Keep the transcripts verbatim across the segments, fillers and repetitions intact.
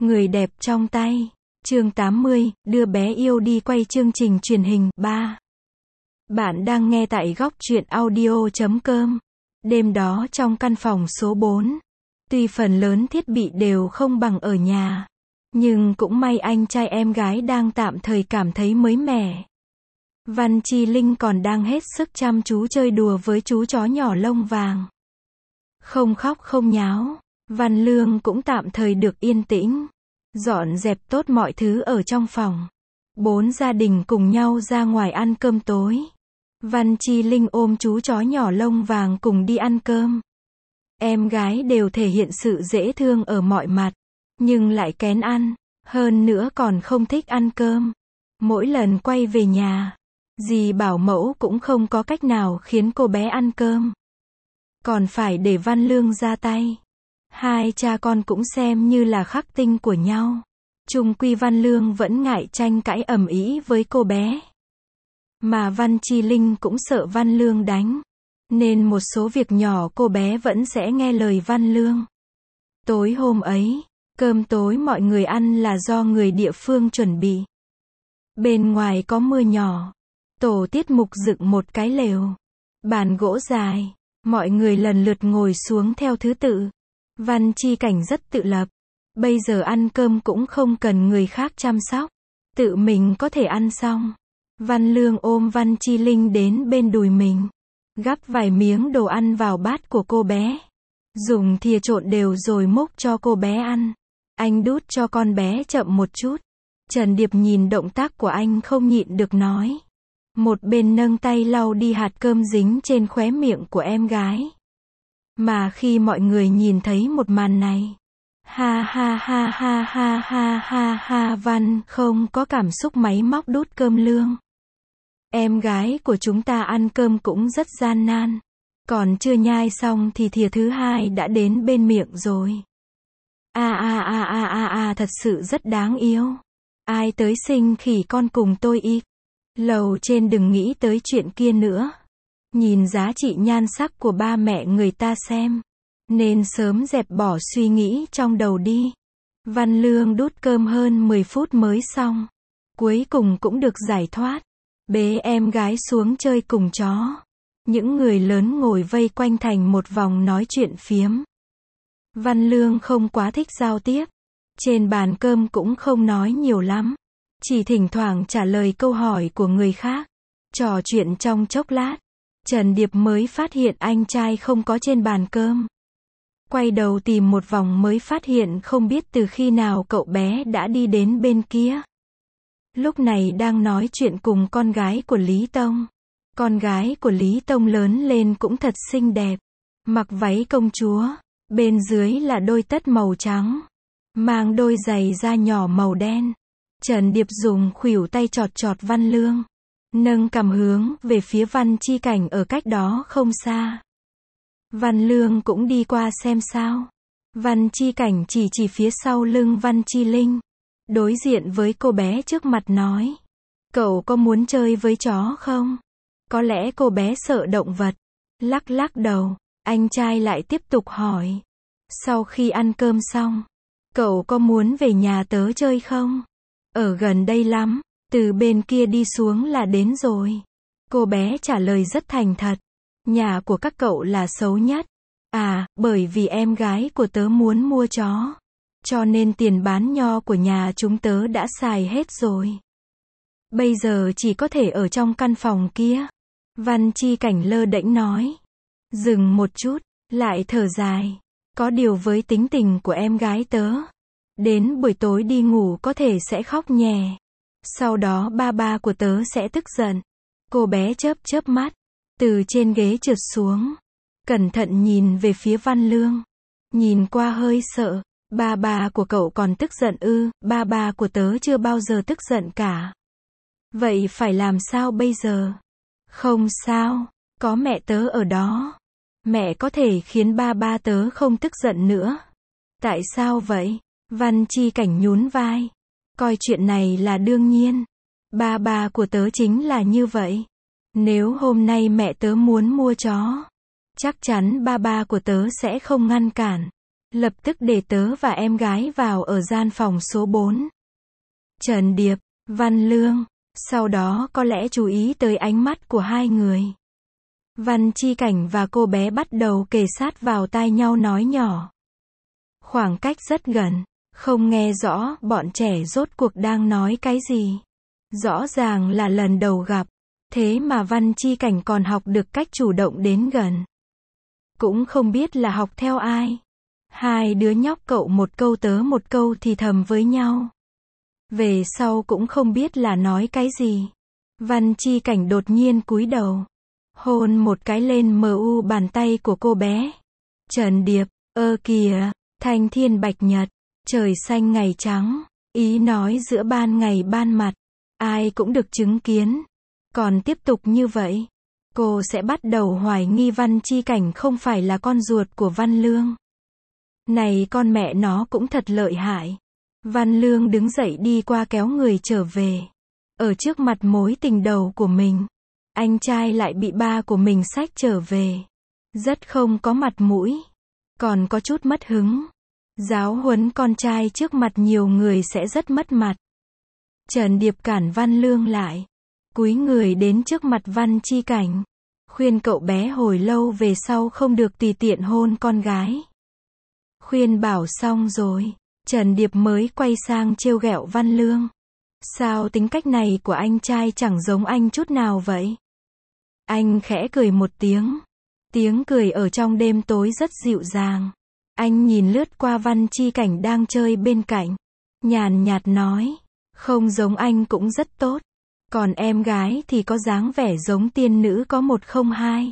Người đẹp trong tay. Chương tám mươi, đưa bé yêu đi quay chương trình truyền hình. ba. Bạn đang nghe tại góc truyện audio chấm com. Đêm đó trong căn phòng số bốn, tuy phần lớn thiết bị đều không bằng ở nhà, nhưng cũng may anh trai em gái đang tạm thời cảm thấy mới mẻ. Văn Chi Linh còn đang hết sức chăm chú chơi đùa với chú chó nhỏ lông vàng. Không khóc không nháo. Văn Lương cũng tạm thời được yên tĩnh. Dọn dẹp tốt mọi thứ ở trong phòng. Bốn gia đình cùng nhau ra ngoài ăn cơm tối. Văn Chi Linh ôm chú chó nhỏ lông vàng cùng đi ăn cơm. Em gái đều thể hiện sự dễ thương ở mọi mặt, nhưng lại kén ăn, hơn nữa còn không thích ăn cơm. Mỗi lần quay về nhà, dì bảo mẫu cũng không có cách nào khiến cô bé ăn cơm. Còn phải để Văn Lương ra tay. Hai cha con cũng xem như là khắc tinh của nhau. Chung quy Văn Lương vẫn ngại tranh cãi ầm ĩ với cô bé. Mà Văn Chi Linh cũng sợ Văn Lương đánh, nên một số việc nhỏ cô bé vẫn sẽ nghe lời Văn Lương. Tối hôm ấy, cơm tối mọi người ăn là do người địa phương chuẩn bị. Bên ngoài có mưa nhỏ. Tổ tiết mục dựng một cái lều. Bàn gỗ dài. Mọi người lần lượt ngồi xuống theo thứ tự. Văn Chi Cảnh rất tự lập. Bây giờ ăn cơm cũng không cần người khác chăm sóc. Tự mình có thể ăn xong. Văn Lương ôm Văn Chi Linh đến bên đùi mình. Gắp vài miếng đồ ăn vào bát của cô bé. Dùng thìa trộn đều rồi múc cho cô bé ăn. Anh đút cho con bé chậm một chút. Trần Điệp nhìn động tác của anh không nhịn được nói. Một bên nâng tay lau đi hạt cơm dính trên khóe miệng của em gái. Mà khi mọi người nhìn thấy một màn này, ha ha ha ha ha ha ha ha, Văn không có cảm xúc máy móc đút cơm Lương. Em gái của chúng ta ăn cơm cũng rất gian nan. Còn chưa nhai xong thì thìa thứ hai đã đến bên miệng rồi. A a a a a a, thật sự rất đáng yêu. Ai tới sinh khỉ con cùng tôi ít. Lầu trên đừng nghĩ tới chuyện kia nữa. Nhìn giá trị nhan sắc của ba mẹ người ta xem. Nên sớm dẹp bỏ suy nghĩ trong đầu đi. Văn Lương đút cơm hơn mười phút mới xong. Cuối cùng cũng được giải thoát. Bế em gái xuống chơi cùng chó. Những người lớn ngồi vây quanh thành một vòng nói chuyện phiếm. Văn Lương không quá thích giao tiếp. Trên bàn cơm cũng không nói nhiều lắm. Chỉ thỉnh thoảng trả lời câu hỏi của người khác. Trò chuyện trong chốc lát. Trần Điệp mới phát hiện anh trai không có trên bàn cơm. Quay đầu tìm một vòng mới phát hiện không biết từ khi nào cậu bé đã đi đến bên kia. Lúc này đang nói chuyện cùng con gái của Lý Tông. Con gái của Lý Tông lớn lên cũng thật xinh đẹp. Mặc váy công chúa. Bên dưới là đôi tất màu trắng. Mang đôi giày da nhỏ màu đen. Trần Điệp dùng khuỷu tay chọt chọt Văn Lương. Nâng cằm hướng về phía Văn Chi Cảnh ở cách đó không xa. Văn Lương cũng đi qua xem sao. Văn Chi Cảnh chỉ chỉ phía sau lưng Văn Chi Linh. Đối diện với cô bé trước mặt nói. Cậu có muốn chơi với chó không? Có lẽ cô bé sợ động vật. Lắc lắc đầu. Anh trai lại tiếp tục hỏi. Sau khi ăn cơm xong, cậu có muốn về nhà tớ chơi không? Ở gần đây lắm. Từ bên kia đi xuống là đến rồi. Cô bé trả lời rất thành thật. Nhà của các cậu là xấu nhất. À, bởi vì em gái của tớ muốn mua chó. Cho nên tiền bán nho của nhà chúng tớ đã xài hết rồi. Bây giờ chỉ có thể ở trong căn phòng kia. Văn Chi Cảnh lơ đễnh nói. Dừng một chút, lại thở dài. Có điều với tính tình của em gái tớ, đến buổi tối đi ngủ có thể sẽ khóc nhè. Sau đó ba ba của tớ sẽ tức giận. Cô bé chớp chớp mắt. Từ trên ghế trượt xuống. Cẩn thận nhìn về phía Văn Lương. Nhìn qua hơi sợ. Ba ba của cậu còn tức giận ư? Ba ba của tớ chưa bao giờ tức giận cả. Vậy phải làm sao bây giờ? Không sao. Có mẹ tớ ở đó. Mẹ có thể khiến ba ba tớ không tức giận nữa. Tại sao vậy? Văn Chi Cảnh nhún vai. Coi chuyện này là đương nhiên. Ba ba của tớ chính là như vậy. Nếu hôm nay mẹ tớ muốn mua chó, chắc chắn ba ba của tớ sẽ không ngăn cản. Lập tức để tớ và em gái vào ở gian phòng số bốn. Trần Điệp, Văn Lương, sau đó có lẽ chú ý tới ánh mắt của hai người. Văn Chi Cảnh và cô bé bắt đầu kề sát vào tai nhau nói nhỏ. Khoảng cách rất gần, không nghe rõ bọn trẻ rốt cuộc đang nói cái gì. Rõ ràng là lần đầu gặp, thế mà Văn Chi Cảnh còn học được cách chủ động đến gần. Cũng không biết là học theo ai. Hai đứa nhóc cậu một câu tớ một câu thì thầm với nhau. Về sau cũng không biết là nói cái gì. Văn Chi Cảnh đột nhiên cúi đầu, hôn một cái lên mu bàn tay của cô bé. Trần Điệp, ơ kìa, thanh thiên bạch nhật, trời xanh ngày trắng, ý nói giữa ban ngày ban mặt, ai cũng được chứng kiến. Còn tiếp tục như vậy, cô sẽ bắt đầu hoài nghi Văn Chi Cảnh không phải là con ruột của Văn Lương. Này con mẹ nó cũng thật lợi hại. Văn Lương đứng dậy đi qua kéo người trở về. Ở trước mặt mối tình đầu của mình, anh trai lại bị ba của mình xách trở về. Rất không có mặt mũi, còn có chút mất hứng. Giáo huấn con trai trước mặt nhiều người sẽ rất mất mặt. Trần Điệp cản Văn Lương lại, cúi người đến trước mặt Văn Chi Cảnh, khuyên cậu bé hồi lâu về sau không được tùy tiện hôn con gái. Khuyên bảo xong rồi, Trần Điệp mới quay sang trêu ghẹo Văn Lương. Sao tính cách này của anh trai chẳng giống anh chút nào vậy? Anh khẽ cười một tiếng. Tiếng cười ở trong đêm tối rất dịu dàng. Anh nhìn lướt qua Văn Chi Cảnh đang chơi bên cạnh. Nhàn nhạt nói, không giống anh cũng rất tốt. Còn em gái thì có dáng vẻ giống tiên nữ có một không hai.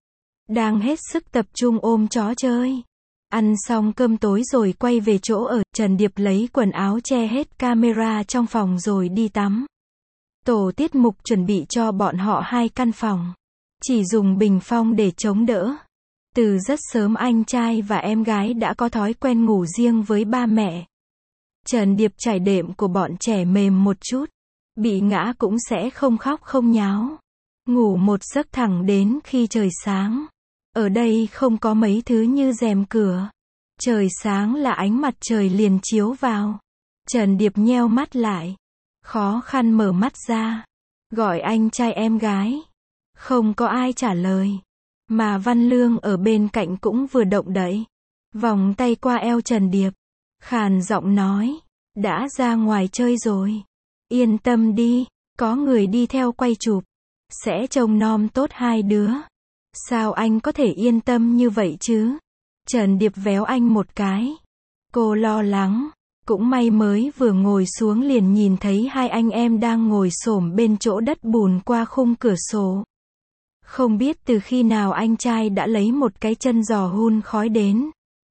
Đang hết sức tập trung ôm chó chơi. Ăn xong cơm tối rồi quay về chỗ ở, Trần Điệp lấy quần áo che hết camera trong phòng rồi đi tắm. Tổ tiết mục chuẩn bị cho bọn họ hai căn phòng. Chỉ dùng bình phong để chống đỡ. Từ rất sớm anh trai và em gái đã có thói quen ngủ riêng với ba mẹ. Trần Điệp trải đệm của bọn trẻ mềm một chút. Bị ngã cũng sẽ không khóc không nháo. Ngủ một giấc thẳng đến khi trời sáng. Ở đây không có mấy thứ như rèm cửa. Trời sáng là ánh mặt trời liền chiếu vào. Trần Điệp nheo mắt lại. Khó khăn mở mắt ra. Gọi anh trai em gái. Không có ai trả lời. Mà Văn Lương ở bên cạnh cũng vừa động đậy. Vòng tay qua eo Trần Điệp. Khàn giọng nói. Đã ra ngoài chơi rồi. Yên tâm đi. Có người đi theo quay chụp. Sẽ trông nom tốt hai đứa. Sao anh có thể yên tâm như vậy chứ? Trần Điệp véo anh một cái. Cô lo lắng. Cũng may mới vừa ngồi xuống liền nhìn thấy hai anh em đang ngồi xổm bên chỗ đất bùn qua khung cửa sổ. Không biết từ khi nào anh trai đã lấy một cái chân giò hun khói đến.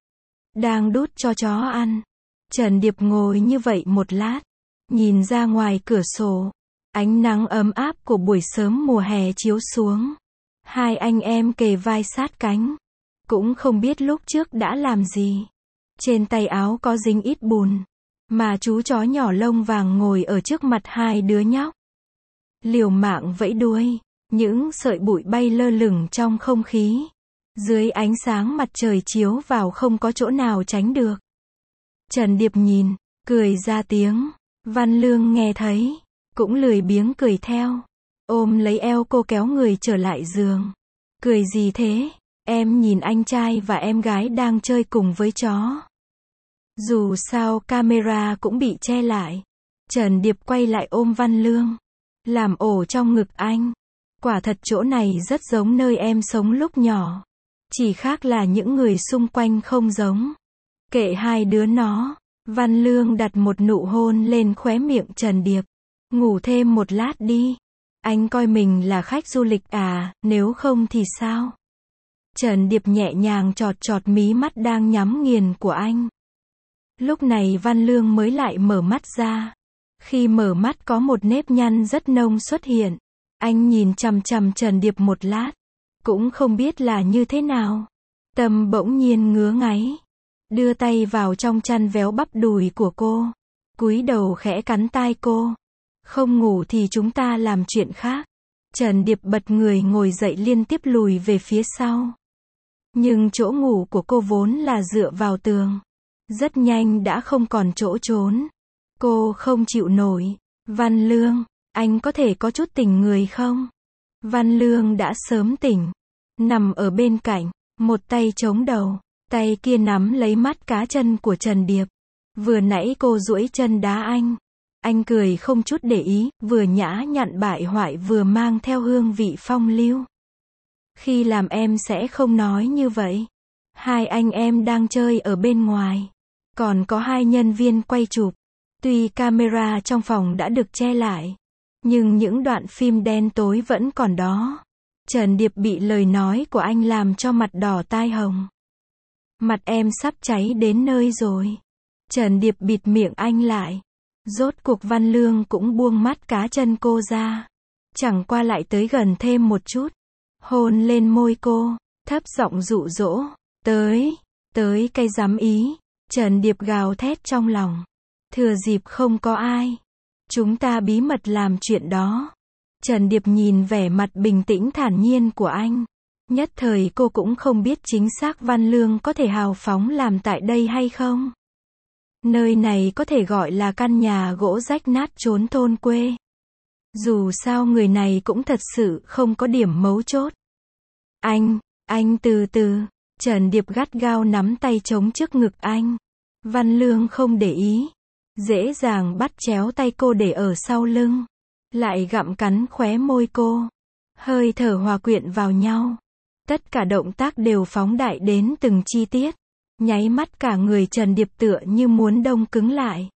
Đang đút cho chó ăn. Trần Điệp ngồi như vậy một lát. Nhìn ra ngoài cửa sổ. Ánh nắng ấm áp của buổi sớm mùa hè chiếu xuống. Hai anh em kề vai sát cánh. Cũng không biết lúc trước đã làm gì. Trên tay áo có dính ít bùn. Mà chú chó nhỏ lông vàng ngồi ở trước mặt hai đứa nhóc. Liều mạng vẫy đuôi. Những sợi bụi bay lơ lửng trong không khí. Dưới ánh sáng mặt trời chiếu vào không có chỗ nào tránh được. Trần Điệp nhìn, cười ra tiếng. Văn Lương nghe thấy, cũng lười biếng cười theo. Ôm lấy eo cô kéo người trở lại giường. Cười gì thế? Em nhìn anh trai và em gái đang chơi cùng với chó. Dù sao camera cũng bị che lại. Trần Điệp quay lại ôm Văn Lương. Làm ổ trong ngực anh. Quả thật chỗ này rất giống nơi em sống lúc nhỏ. Chỉ khác là những người xung quanh không giống. Kệ hai đứa nó. Văn Lương đặt một nụ hôn lên khóe miệng Trần Điệp. Ngủ thêm một lát đi. Anh coi mình là khách du lịch à, nếu không thì sao? Trần Điệp nhẹ nhàng chọt chọt mí mắt đang nhắm nghiền của anh. Lúc này Văn Lương mới lại mở mắt ra. Khi mở mắt có một nếp nhăn rất nông xuất hiện. Anh nhìn chằm chằm Trần Điệp một lát. Cũng không biết là như thế nào. Tâm bỗng nhiên ngứa ngáy. Đưa tay vào trong chăn véo bắp đùi của cô. Cúi đầu khẽ cắn tai cô. Không ngủ thì chúng ta làm chuyện khác. Trần Điệp bật người ngồi dậy liên tiếp lùi về phía sau. Nhưng chỗ ngủ của cô vốn là dựa vào tường. Rất nhanh đã không còn chỗ trốn. Cô không chịu nổi. Văn Lương, anh có thể có chút tỉnh người không? Văn Lương đã sớm tỉnh. Nằm ở bên cạnh, một tay chống đầu, tay kia nắm lấy mắt cá chân của Trần Điệp. Vừa nãy cô duỗi chân đá anh. Anh cười không chút để ý, vừa nhã nhặn bại hoại vừa mang theo hương vị phong lưu. Khi làm em sẽ không nói như vậy. Hai anh em đang chơi ở bên ngoài. Còn có hai nhân viên quay chụp. Tuy camera trong phòng đã được che lại, nhưng những đoạn phim đen tối vẫn còn đó. Trần Điệp bị lời nói của anh làm cho mặt đỏ tai hồng. Mặt em sắp cháy đến nơi rồi. Trần Điệp bịt miệng anh lại. Rốt cuộc Văn Lương cũng buông mắt cá chân cô ra. Chẳng qua lại tới gần thêm một chút. Hôn lên môi cô, thấp giọng dụ dỗ. Tới, tới cái dám ý. Trần Điệp gào thét trong lòng. Thừa dịp không có ai, chúng ta bí mật làm chuyện đó. Trần Điệp nhìn vẻ mặt bình tĩnh thản nhiên của anh. Nhất thời cô cũng không biết chính xác Văn Lương có thể hào phóng làm tại đây hay không. Nơi này có thể gọi là căn nhà gỗ rách nát trốn thôn quê. Dù sao người này cũng thật sự không có điểm mấu chốt. Anh, anh từ từ. Trần Điệp gắt gao nắm tay chống trước ngực anh. Văn Lương không để ý. Dễ dàng bắt chéo tay cô để ở sau lưng. Lại gặm cắn khóe môi cô. Hơi thở hòa quyện vào nhau. Tất cả động tác đều phóng đại đến từng chi tiết. Nháy mắt cả người Trần Điệp tựa như muốn đông cứng lại.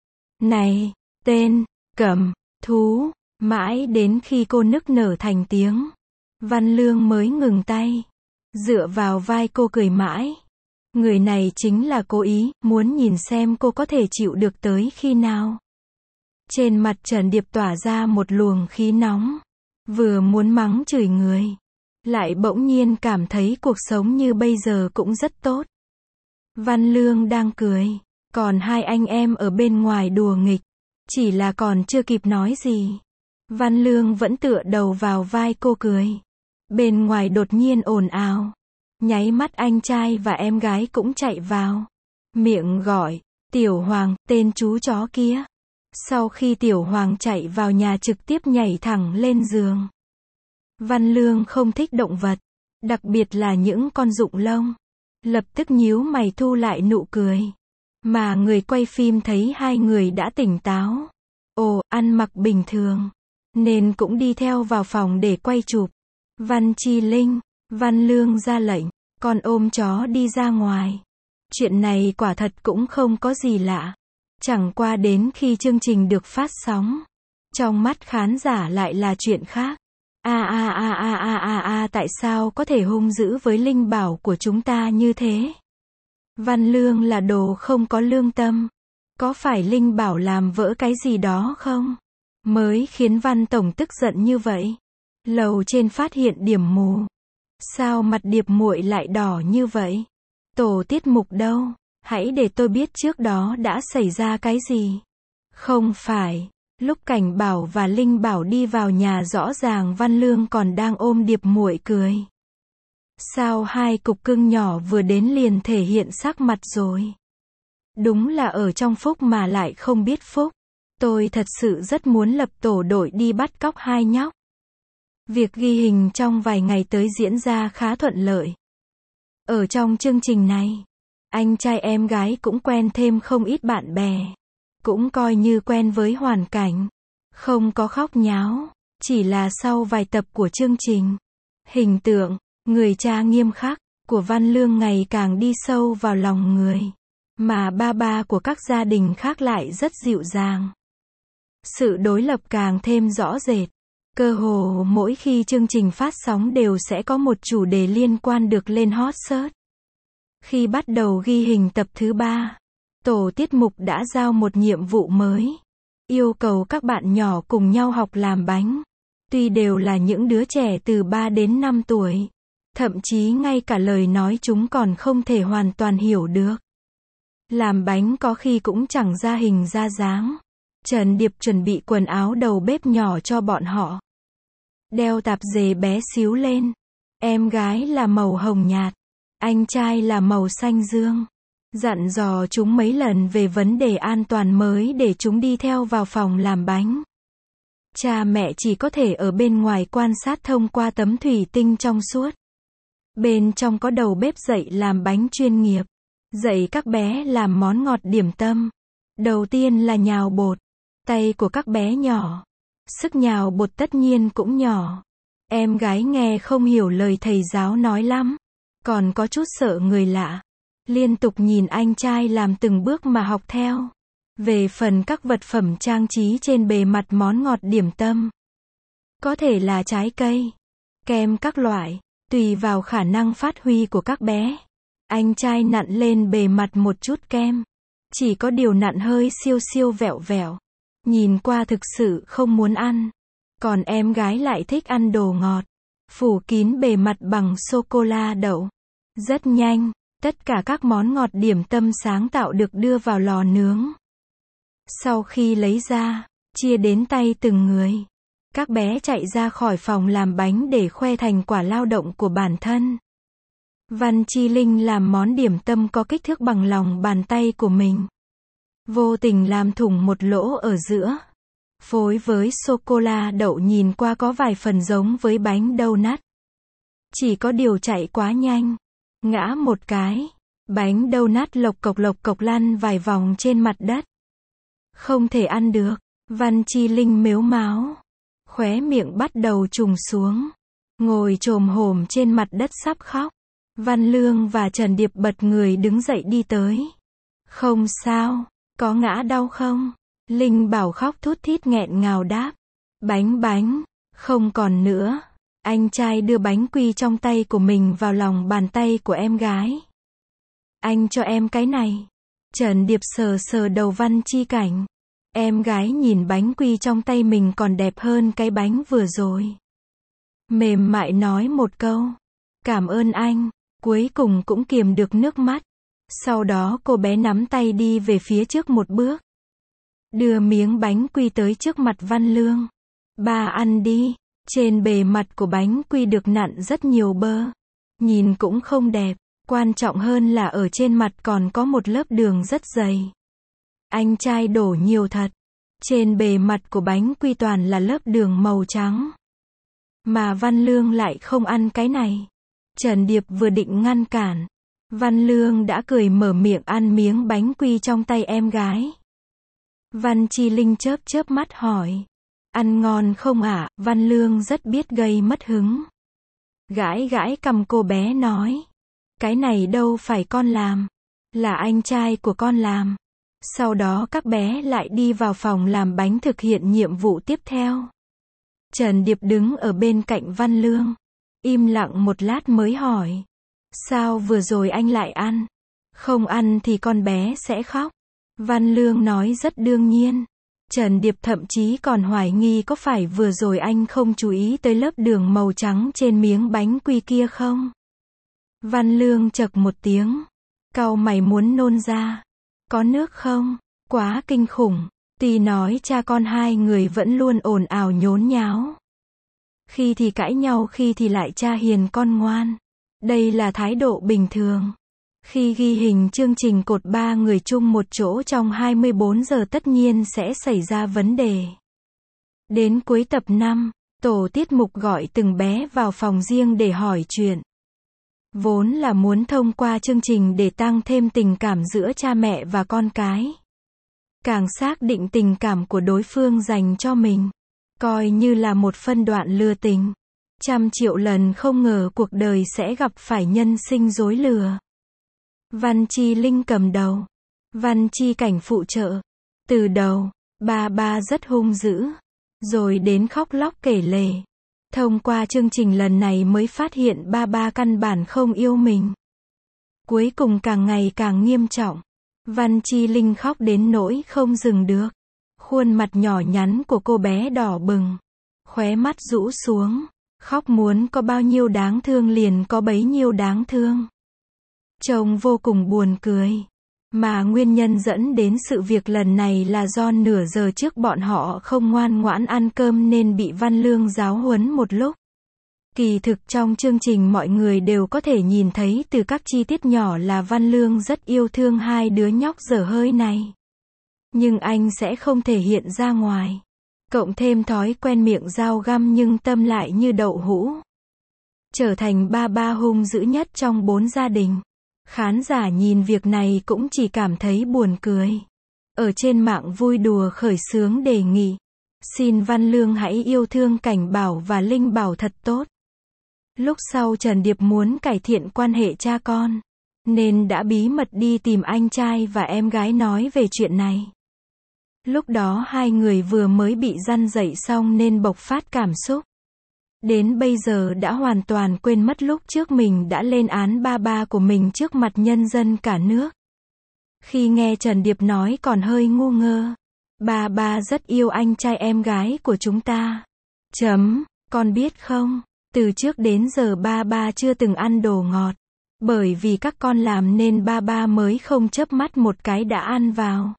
Này, tên, Cẩm, Thú. Mãi đến khi cô nức nở thành tiếng, Văn Lương mới ngừng tay. Dựa vào vai cô cười mãi. Người này chính là cố ý, muốn nhìn xem cô có thể chịu được tới khi nào. Trên mặt Trần Điệp tỏa ra một luồng khí nóng. Vừa muốn mắng chửi người, lại bỗng nhiên cảm thấy cuộc sống như bây giờ cũng rất tốt. Văn Lương đang cười, còn hai anh em ở bên ngoài đùa nghịch. Chỉ là còn chưa kịp nói gì, Văn Lương vẫn tựa đầu vào vai cô cười. Bên ngoài đột nhiên ồn ào. Nháy mắt anh trai và em gái cũng chạy vào. Miệng gọi, Tiểu Hoàng, tên chú chó kia. Sau khi Tiểu Hoàng chạy vào nhà trực tiếp nhảy thẳng lên giường. Văn Lương không thích động vật, đặc biệt là những con rụng lông. Lập tức nhíu mày thu lại nụ cười. Mà người quay phim thấy hai người đã tỉnh táo. Ồ, ăn mặc bình thường. Nên cũng đi theo vào phòng để quay chụp. Văn Chi Linh, Văn Lương ra lệnh, con ôm chó đi ra ngoài. Chuyện này quả thật cũng không có gì lạ. Chẳng qua đến khi chương trình được phát sóng, trong mắt khán giả lại là chuyện khác. A a a a a a a tại sao có thể hung dữ với Linh Bảo của chúng ta như thế? Văn Lương là đồ không có lương tâm. Có phải Linh Bảo làm vỡ cái gì đó không? Mới khiến Văn Tổng tức giận như vậy. Lầu trên phát hiện điểm mù. Sao mặt Điệp muội lại đỏ như vậy? Tổ tiết mục đâu? Hãy để tôi biết trước đó đã xảy ra cái gì. Không phải, lúc Cảnh Bảo và Linh Bảo đi vào nhà rõ ràng Văn Lương còn đang ôm Điệp muội cười. Sao hai cục cưng nhỏ vừa đến liền thể hiện sắc mặt rồi? Đúng là ở trong phúc mà lại không biết phúc. Tôi thật sự rất muốn lập tổ đội đi bắt cóc hai nhóc. Việc ghi hình trong vài ngày tới diễn ra khá thuận lợi. Ở trong chương trình này, anh trai em gái cũng quen thêm không ít bạn bè. Cũng coi như quen với hoàn cảnh. Không có khóc nháo. Chỉ là sau vài tập của chương trình, hình tượng, người cha nghiêm khắc của Văn Lương ngày càng đi sâu vào lòng người. Mà ba ba của các gia đình khác lại rất dịu dàng. Sự đối lập càng thêm rõ rệt. Cơ hồ mỗi khi chương trình phát sóng đều sẽ có một chủ đề liên quan được lên hot search. Khi bắt đầu ghi hình tập thứ ba, tổ tiết mục đã giao một nhiệm vụ mới. Yêu cầu các bạn nhỏ cùng nhau học làm bánh. Tuy đều là những đứa trẻ từ ba đến năm tuổi. Thậm chí ngay cả lời nói chúng còn không thể hoàn toàn hiểu được. Làm bánh có khi cũng chẳng ra hình ra dáng. Trần Điệp chuẩn bị quần áo đầu bếp nhỏ cho bọn họ. Đeo tạp dề bé xíu lên. Em gái là màu hồng nhạt. Anh trai là màu xanh dương. dặn dò chúng mấy lần về vấn đề an toàn mới để chúng đi theo vào phòng làm bánh. Cha mẹ chỉ có thể ở bên ngoài quan sát thông qua tấm thủy tinh trong suốt. Bên trong có đầu bếp dạy làm bánh chuyên nghiệp, dạy các bé làm món ngọt điểm tâm. Đầu tiên là nhào bột. Tay của các bé nhỏ, sức nhào bột tất nhiên cũng nhỏ. Em gái nghe không hiểu lời thầy giáo nói lắm, còn có chút sợ người lạ. Liên tục nhìn anh trai làm từng bước mà học theo. Về phần các vật phẩm trang trí trên bề mặt món ngọt điểm tâm, có thể là trái cây, kem các loại, tùy vào khả năng phát huy của các bé. Anh trai nặn lên bề mặt một chút kem, chỉ có điều nặn hơi siêu siêu vẹo vẹo, nhìn qua thực sự không muốn ăn. Còn em gái lại thích ăn đồ ngọt, phủ kín bề mặt bằng sô-cô-la đậu. Rất nhanh, tất cả các món ngọt điểm tâm sáng tạo được đưa vào lò nướng. Sau khi lấy ra, chia đến tay từng người, các bé chạy ra khỏi phòng làm bánh để khoe thành quả lao động của bản thân. Văn Chi Linh làm món điểm tâm có kích thước bằng lòng bàn tay của mình. Vô tình làm thủng một lỗ ở giữa. Phối với sô-cô-la đậu nhìn qua có vài phần giống với bánh donut. Chỉ có điều chạy quá nhanh. Ngã một cái. Bánh donut lộc cộc lộc cộc lăn vài vòng trên mặt đất. Không thể ăn được. Văn Chi Linh mếu máo. Khóe miệng bắt đầu trùng xuống. Ngồi chồm hổm trên mặt đất sắp khóc. Văn Lương và Trần Điệp bật người đứng dậy đi tới. Không sao, có ngã đau không? Linh Bảo khóc thút thít nghẹn ngào đáp. Bánh bánh, không còn nữa. Anh trai đưa bánh quy trong tay của mình vào lòng bàn tay của em gái. Anh cho em cái này. Trần Điệp sờ sờ đầu Văn Chi Cảnh. Em gái nhìn bánh quy trong tay mình còn đẹp hơn cái bánh vừa rồi. Mềm mại nói một câu. Cảm ơn anh. Cuối cùng cũng kiềm được nước mắt. Sau đó cô bé nắm tay đi về phía trước một bước. Đưa miếng bánh quy tới trước mặt Văn Lương. Ba ăn đi. Trên bề mặt của bánh quy được nặn rất nhiều bơ. Nhìn cũng không đẹp. Quan trọng hơn là ở trên mặt còn có một lớp đường rất dày. Anh trai đổ nhiều thật. Trên bề mặt của bánh quy toàn là lớp đường màu trắng. Mà Văn Lương lại không ăn cái này. Trần Điệp vừa định ngăn cản. Văn Lương đã cười mở miệng ăn miếng bánh quy trong tay em gái. Văn Chi Linh chớp chớp mắt hỏi. Ăn ngon không ạ? À? Văn Lương rất biết gây mất hứng. Gãi gãi cằm cô bé nói. Cái này đâu phải con làm. Là anh trai của con làm. Sau đó các bé lại đi vào phòng làm bánh thực hiện nhiệm vụ tiếp theo. Trần Điệp đứng ở bên cạnh Văn Lương. Im lặng một lát mới hỏi. Sao vừa rồi anh lại ăn? Không ăn thì con bé sẽ khóc. Văn Lương nói rất đương nhiên. Trần Điệp thậm chí còn hoài nghi có phải vừa rồi anh không chú ý tới lớp đường màu trắng trên miếng bánh quy kia không? Văn Lương chậc một tiếng. Cau mày muốn nôn ra. Có nước không? Quá kinh khủng. Tuy nói cha con hai người vẫn luôn ồn ào nhốn nháo. Khi thì cãi nhau khi thì lại cha hiền con ngoan. Đây là thái độ bình thường. Khi ghi hình chương trình cột ba người chung một chỗ trong hai mươi bốn giờ tất nhiên sẽ xảy ra vấn đề. Đến cuối tập năm, tổ tiết mục gọi từng bé vào phòng riêng để hỏi chuyện. Vốn là muốn thông qua chương trình để tăng thêm tình cảm giữa cha mẹ và con cái. Càng xác định tình cảm của đối phương dành cho mình. Coi như là một phân đoạn lừa tình. Trăm triệu lần không ngờ cuộc đời sẽ gặp phải nhân sinh dối lừa. Văn Chi Linh cầm đầu. Văn Chi Cảnh phụ trợ. Từ đầu, ba ba rất hung dữ. Rồi đến khóc lóc kể lể. Thông qua chương trình lần này mới phát hiện ba ba căn bản không yêu mình. Cuối cùng càng ngày càng nghiêm trọng. Văn Chi Linh khóc đến nỗi không dừng được. Khuôn mặt nhỏ nhắn của cô bé đỏ bừng. Khóe mắt rũ xuống. Khóc muốn có bao nhiêu đáng thương liền có bấy nhiêu đáng thương. Trông vô cùng buồn cười. Mà nguyên nhân dẫn đến sự việc lần này là do nửa giờ trước bọn họ không ngoan ngoãn ăn cơm nên bị Văn Lương giáo huấn một lúc. Kỳ thực trong chương trình mọi người đều có thể nhìn thấy từ các chi tiết nhỏ là Văn Lương rất yêu thương hai đứa nhóc dở hơi này. Nhưng anh sẽ không thể hiện ra ngoài. Cộng thêm thói quen miệng dao găm nhưng tâm lại như đậu hũ. Trở thành ba ba hung dữ nhất trong bốn gia đình. Khán giả nhìn việc này cũng chỉ cảm thấy buồn cười. Ở trên mạng vui đùa khởi xướng đề nghị. Xin Văn Lương hãy yêu thương Cảnh Bảo và Linh Bảo thật tốt. Lúc sau Trần Điệp muốn cải thiện quan hệ cha con. Nên đã bí mật đi tìm anh trai và em gái nói về chuyện này. Lúc đó hai người vừa mới bị răn dậy xong nên bộc phát cảm xúc. Đến bây giờ đã hoàn toàn quên mất lúc trước mình đã lên án ba ba của mình trước mặt nhân dân cả nước. Khi nghe Trần Điệp nói còn hơi ngu ngơ. Ba ba rất yêu anh trai em gái của chúng ta. Chấm, con biết không, từ trước đến giờ ba ba chưa từng ăn đồ ngọt. Bởi vì các con làm nên ba ba mới không chớp mắt một cái đã ăn vào.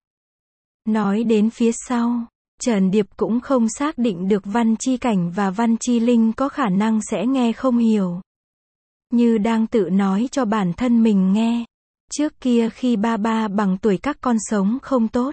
Nói đến phía sau, Trần Điệp cũng không xác định được Văn Chi Cảnh và Văn Chi Linh có khả năng sẽ nghe không hiểu. Như đang tự nói cho bản thân mình nghe. Trước kia khi ba ba bằng tuổi các con sống không tốt.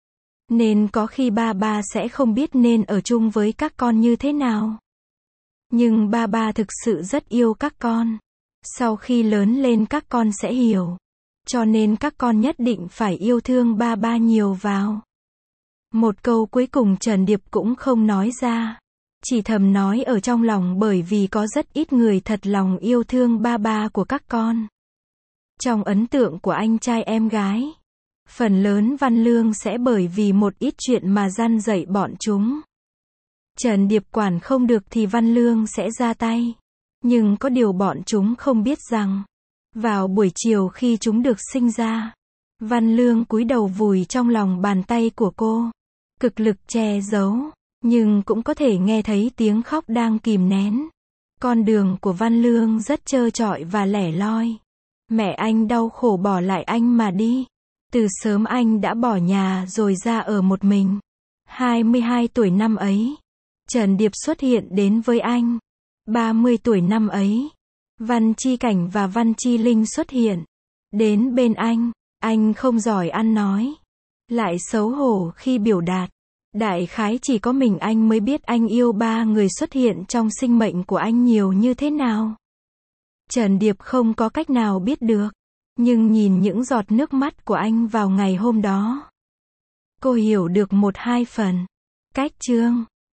Nên có khi ba ba sẽ không biết nên ở chung với các con như thế nào. Nhưng ba ba thực sự rất yêu các con. Sau khi lớn lên các con sẽ hiểu. Cho nên các con nhất định phải yêu thương ba ba nhiều vào. Một câu cuối cùng Trần Điệp cũng không nói ra. Chỉ thầm nói ở trong lòng bởi vì có rất ít người thật lòng yêu thương ba ba của các con. Trong ấn tượng của anh trai em gái, phần lớn Văn Lương sẽ bởi vì một ít chuyện mà răn dậy bọn chúng. Trần Điệp quản không được thì Văn Lương sẽ ra tay. Nhưng có điều bọn chúng không biết rằng, vào buổi chiều khi chúng được sinh ra, Văn Lương cúi đầu vùi trong lòng bàn tay của cô. Cực lực che giấu, nhưng cũng có thể nghe thấy tiếng khóc đang kìm nén. Con đường của Văn Lương rất trơ trọi và lẻ loi. Mẹ anh đau khổ bỏ lại anh mà đi. Từ sớm anh đã bỏ nhà rồi ra ở một mình. hai mươi hai tuổi năm ấy, Trần Điệp xuất hiện đến với anh. ba mươi tuổi năm ấy, Văn Chi Cảnh và Văn Chi Linh xuất hiện. Đến bên anh, anh không giỏi ăn nói. Lại xấu hổ khi biểu đạt. Đại khái chỉ có mình anh mới biết anh yêu ba người xuất hiện trong sinh mệnh của anh nhiều như thế nào. Trần Điệp không có cách nào biết được. Nhưng nhìn những giọt nước mắt của anh vào ngày hôm đó, cô hiểu được một hai phần. Cách chương